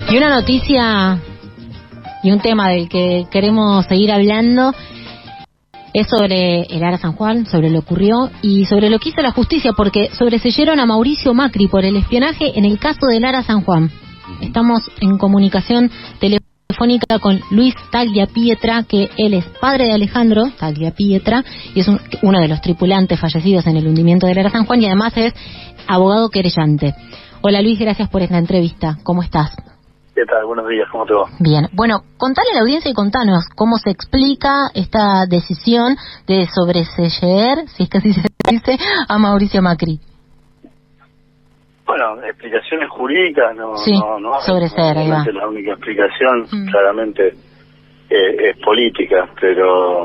Y una noticia y un tema del que queremos seguir hablando es sobre el Ara San Juan, sobre lo que ocurrió y sobre lo que hizo la justicia, porque sobreseyeron a Mauricio Macri por el espionaje en el caso del Ara San Juan. Estamos en comunicación telefónica con Luis Tagliapietra, que él es padre de Alejandro Tagliapietra y es uno de los tripulantes fallecidos en el hundimiento del Ara San Juan y además es abogado querellante. Hola Luis, gracias por esta entrevista. ¿Cómo estás? ¿Qué tal? Buenos días, ¿cómo te va? Bien, bueno, contale a la audiencia y contanos cómo se explica esta decisión de sobreseer, si es que así se dice, a Mauricio Macri. Bueno, explicaciones jurídicas no sobreseer, ahí va. La única explicación claramente es política, pero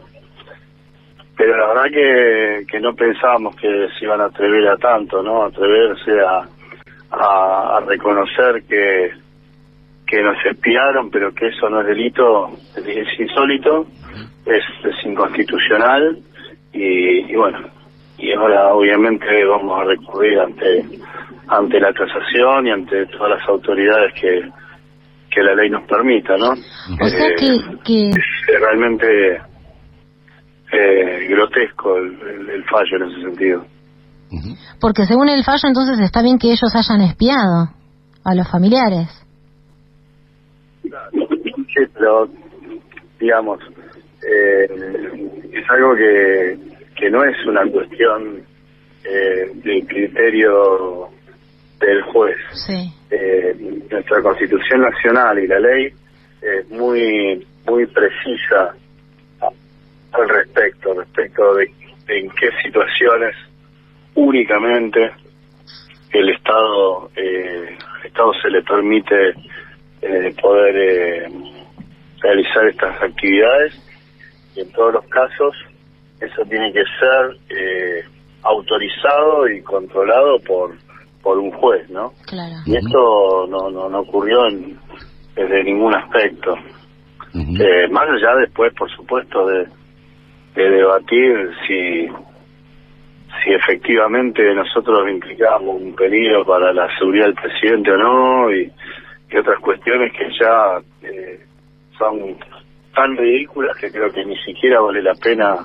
la verdad que no pensábamos que se iban a atrever a tanto, ¿no? Atreverse a reconocer que nos espiaron, pero que eso no es delito, es insólito, es inconstitucional y bueno, y ahora obviamente vamos a recurrir ante la casación y ante todas las autoridades que la ley nos permita, ¿no? O sea que es realmente grotesco el fallo en ese sentido. Porque según el fallo entonces está bien que ellos hayan espiado a los familiares. Sí, pero digamos es algo que no es una cuestión del criterio del juez. Sí. Nuestra Constitución Nacional y la ley es muy precisa al respecto de en qué situaciones únicamente el Estado se le permite poder realizar estas actividades, y en todos los casos eso tiene que ser autorizado y controlado por un juez, ¿no? Claro. Y esto no ocurrió desde ningún aspecto. Más allá después, por supuesto, de debatir si efectivamente nosotros implicamos un peligro para la seguridad del presidente o no, y otras cuestiones que ya son tan ridículas que creo que ni siquiera vale la pena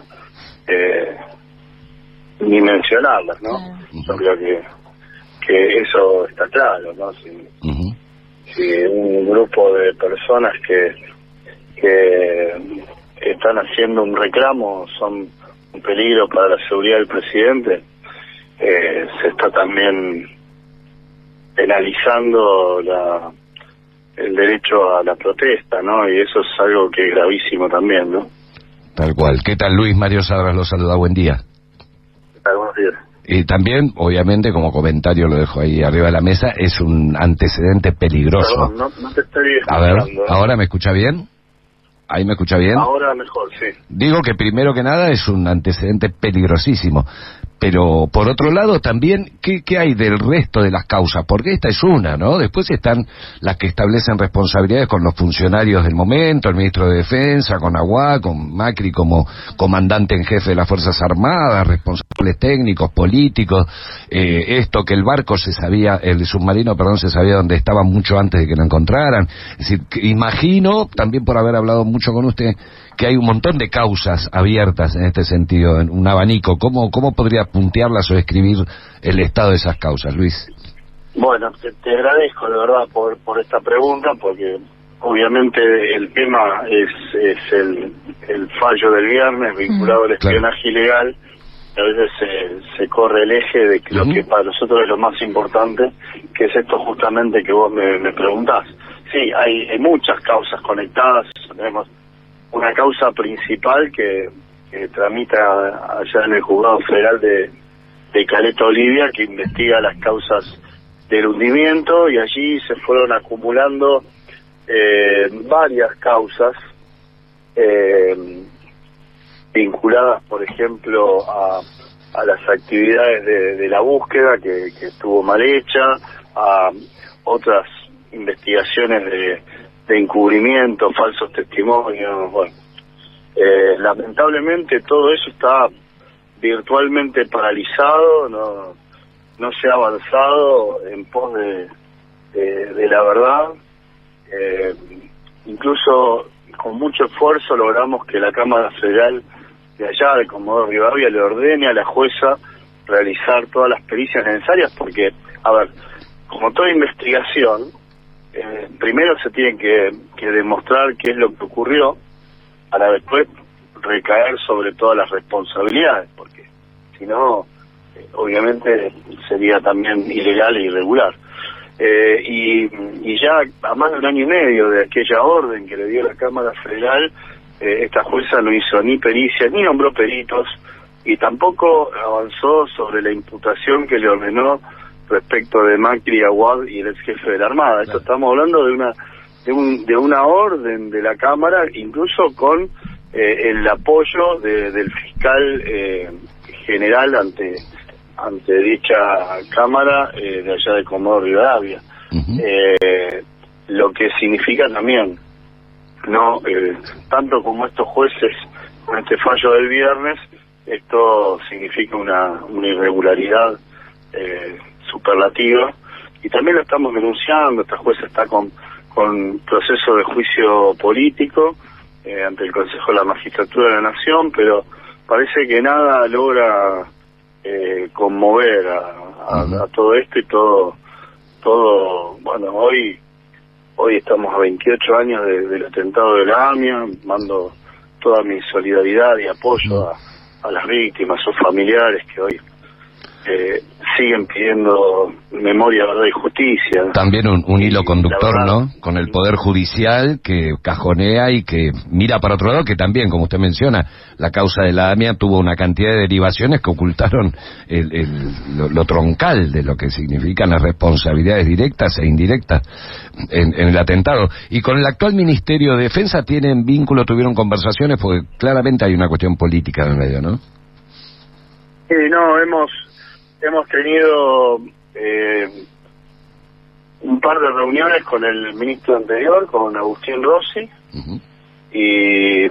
ni mencionarlas, ¿no? Yo creo que eso está claro, ¿no? Si un grupo de personas que están haciendo un reclamo son un peligro para la seguridad del presidente, se está también penalizando el derecho a la protesta, ¿no? Y eso es algo que es gravísimo también, ¿no? Tal cual. ¿Qué tal, Luis? Mario Sadras lo saluda, buen día. ¿Qué tal? Buenos días. Y también, obviamente, como comentario, lo dejo ahí arriba de la mesa, es un antecedente peligroso. Perdón, no te estoy escuchando. A ver, ¿ahora me escucha bien? ¿Ahí me escucha bien? Ahora mejor, sí. Digo que primero que nada es un antecedente peligrosísimo, pero por otro lado también, ¿qué hay del resto de las causas? Porque esta es una, ¿no? Después están las que establecen responsabilidades con los funcionarios del momento, el ministro de Defensa, con Aguad, con Macri como comandante en jefe de las Fuerzas Armadas, responsables técnicos, políticos, esto que el barco el submarino, se sabía dónde estaba mucho antes de que lo encontraran. Es decir, imagino, también por haber hablado mucho con usted, que hay un montón de causas abiertas en este sentido, en un abanico. ¿Cómo podría puntearlas o describir el estado de esas causas, Luis? Bueno, te agradezco de verdad por esta pregunta, porque obviamente el tema es el fallo del viernes vinculado al espionaje ilegal. A veces se corre el eje de lo que para nosotros es lo más importante, que es esto justamente que vos me preguntás. Sí, hay muchas causas conectadas. Tenemos una causa principal que tramita allá en el Juzgado Federal de Caleta Olivia, que investiga las causas del hundimiento, y allí se fueron acumulando varias causas vinculadas, por ejemplo, a las actividades de la búsqueda, que estuvo mal hecha, a otras investigaciones de encubrimiento, falsos testimonios. Bueno, lamentablemente todo eso está virtualmente paralizado, no se ha avanzado en pos de la verdad, incluso con mucho esfuerzo logramos que la Cámara Federal de allá, de Comodoro Rivadavia, le ordene a la jueza realizar todas las pericias necesarias, porque, a ver, como toda investigación, primero se tiene que demostrar qué es lo que ocurrió, para después recaer sobre todas las responsabilidades, porque si no, obviamente sería también ilegal e irregular. Y ya a más de un año y medio de aquella orden que le dio la Cámara Federal, esta jueza no hizo ni pericia, ni nombró peritos, y tampoco avanzó sobre la imputación que le ordenó respecto de Macri, Aguad y el ex jefe de la Armada. Esto estamos hablando de una orden de la Cámara, incluso con el apoyo del fiscal general ante dicha Cámara de allá de Comodoro Rivadavia. Lo que significa también, no tanto como estos jueces con este fallo del viernes, esto significa una irregularidad superlativa, y también lo estamos denunciando. Esta jueza está con proceso de juicio político ante el Consejo de la Magistratura de la Nación, pero parece que nada logra conmover a todo esto, y todo bueno, hoy estamos a 28 años del atentado de la AMIA. Mando toda mi solidaridad y apoyo a las víctimas, a sus familiares que hoy siguen pidiendo memoria, verdad y justicia. También un hilo conductor, ¿no?, con el Poder Judicial, que cajonea y que mira para otro lado, que también, como usted menciona, la causa de la AMIA tuvo una cantidad de derivaciones que ocultaron lo troncal de lo que significan las responsabilidades directas e indirectas en el atentado. Y con el actual Ministerio de Defensa tuvieron conversaciones, porque claramente hay una cuestión política en el medio, ¿no? Sí, no, hemos tenido un par de reuniones con el ministro anterior, con Agustín Rossi, y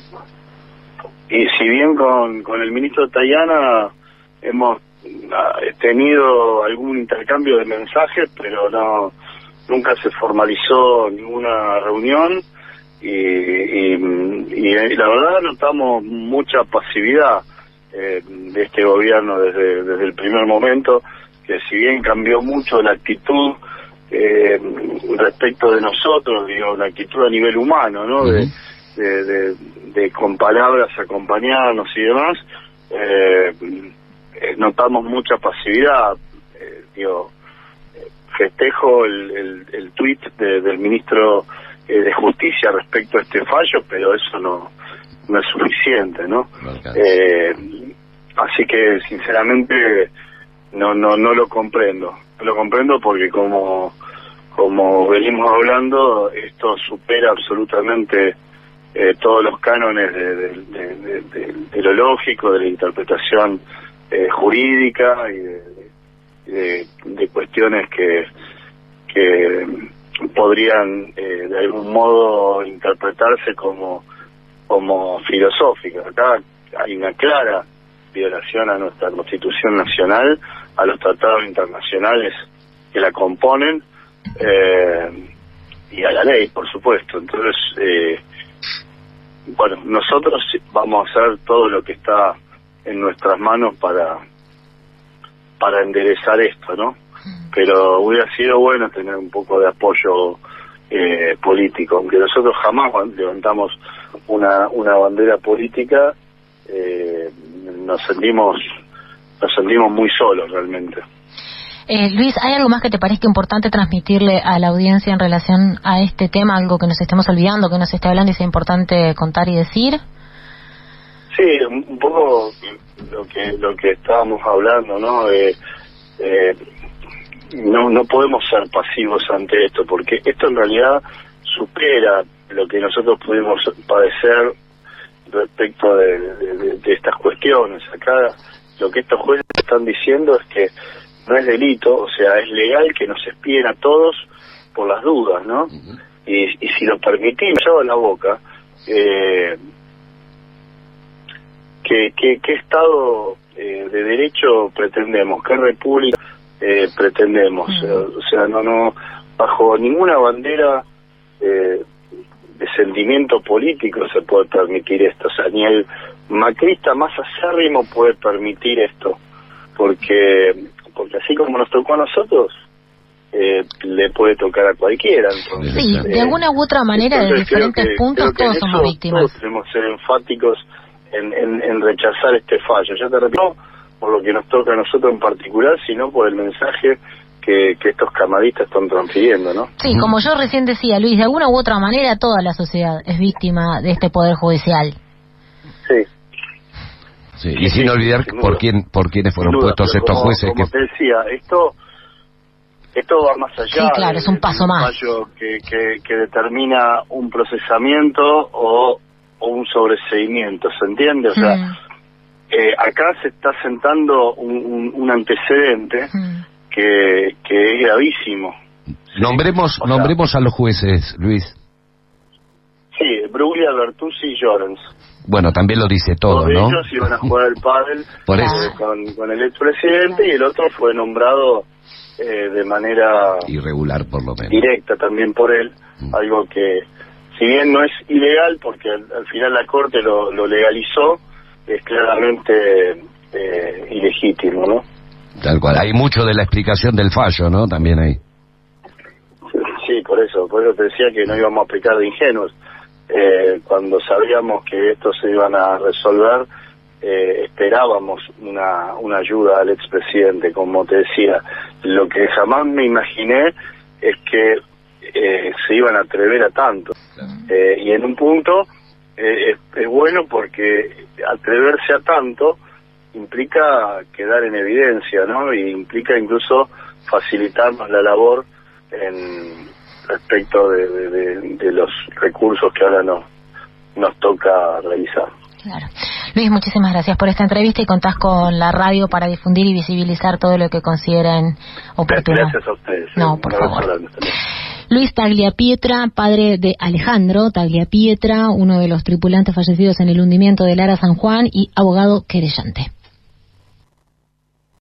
si bien con el ministro Tayana hemos tenido algún intercambio de mensajes, pero nunca se formalizó ninguna reunión, y la verdad notamos mucha pasividad de este gobierno desde el primer momento, que si bien cambió mucho la actitud respecto de nosotros, digo, la actitud a nivel humano, ¿no? De con palabras acompañarnos y demás, notamos mucha pasividad. Festejo el tuit del ministro de Justicia respecto a este fallo, pero eso no es suficiente, ¿no? Así que sinceramente no lo comprendo. No lo comprendo porque como venimos hablando, esto supera absolutamente todos los cánones de lo lógico, de la interpretación jurídica y de cuestiones que podrían de algún modo interpretarse como filosóficas. Acá hay una clara violación a nuestra Constitución Nacional, a los tratados internacionales que la componen, y a la ley, por supuesto. Entonces, bueno, nosotros vamos a hacer todo lo que está en nuestras manos para enderezar esto, ¿no? Pero hubiera sido bueno tener un poco de apoyo político, aunque nosotros jamás levantamos una bandera política. Nos sentimos muy solos realmente. Luis, ¿hay algo más que te parezca importante transmitirle a la audiencia en relación a este tema? ¿Algo que nos estemos olvidando, que nos esté hablando y sea importante contar y decir? Sí, un poco lo que estábamos hablando, ¿no? No podemos ser pasivos ante esto, porque esto en realidad supera lo que nosotros pudimos padecer respecto de estas cuestiones. Acá lo que estos jueces están diciendo es que no es delito, o sea, es legal que nos espíen a todos por las dudas, ¿no? Y si lo permitís, me llevo a la boca, ¿qué Estado de Derecho pretendemos? ¿Qué república pretendemos? O sea, no bajo ninguna bandera de sentimiento político se puede permitir esto. O sea, ni el macrista más acérrimo puede permitir esto, porque así como nos tocó a nosotros, le puede tocar a cualquiera. Entonces, sí, de alguna u otra manera, de diferentes puntos, todos somos víctimas. Todos tenemos que ser enfáticos en rechazar este fallo. Ya te repito, por lo que nos toca a nosotros en particular, sino por el mensaje que estos camaristas están transfiriendo, ¿no? Sí, como yo recién decía, Luis, de alguna u otra manera toda la sociedad es víctima de este Poder Judicial. Sí. Sí, y sin olvidar por quiénes fueron puestos estos jueces. Como te decía, esto va más allá. Sí, claro, es un paso más. Un fallo que determina un procesamiento o un sobreseimiento, ¿se entiende? O sea, acá se está sentando un antecedente que es gravísimo. Nombremos a los jueces, Luis. Sí, Bruglia, Bertuzzi y Llorens. Bueno, también lo dice todo, ¿no? Ellos iban a jugar el pádel por eso. Con el expresidente, y el otro fue nombrado de manera irregular, por lo menos directa también por él, algo que si bien no es ilegal porque al final la Corte lo legalizó, es claramente ilegítimo, ¿no? Tal cual. Hay mucho de la explicación del fallo, ¿no? También hay. Sí, por eso te decía que no íbamos a pecar de ingenuos. Cuando sabíamos que esto se iban a resolver, esperábamos una ayuda al expresidente, como te decía. Lo que jamás me imaginé es que se iban a atrever a tanto. Y en un punto es bueno porque atreverse a tanto implica quedar en evidencia, ¿no? Y implica incluso facilitarnos la labor respecto de los recursos que ahora nos toca realizar. Claro. Luis, muchísimas gracias por esta entrevista y contás con la radio para difundir y visibilizar todo lo que consideren oportuno. Gracias a ustedes. No, por favor. Luis Tagliapietra, padre de Alejandro Tagliapietra, uno de los tripulantes fallecidos en el hundimiento del Ara San Juan y abogado querellante.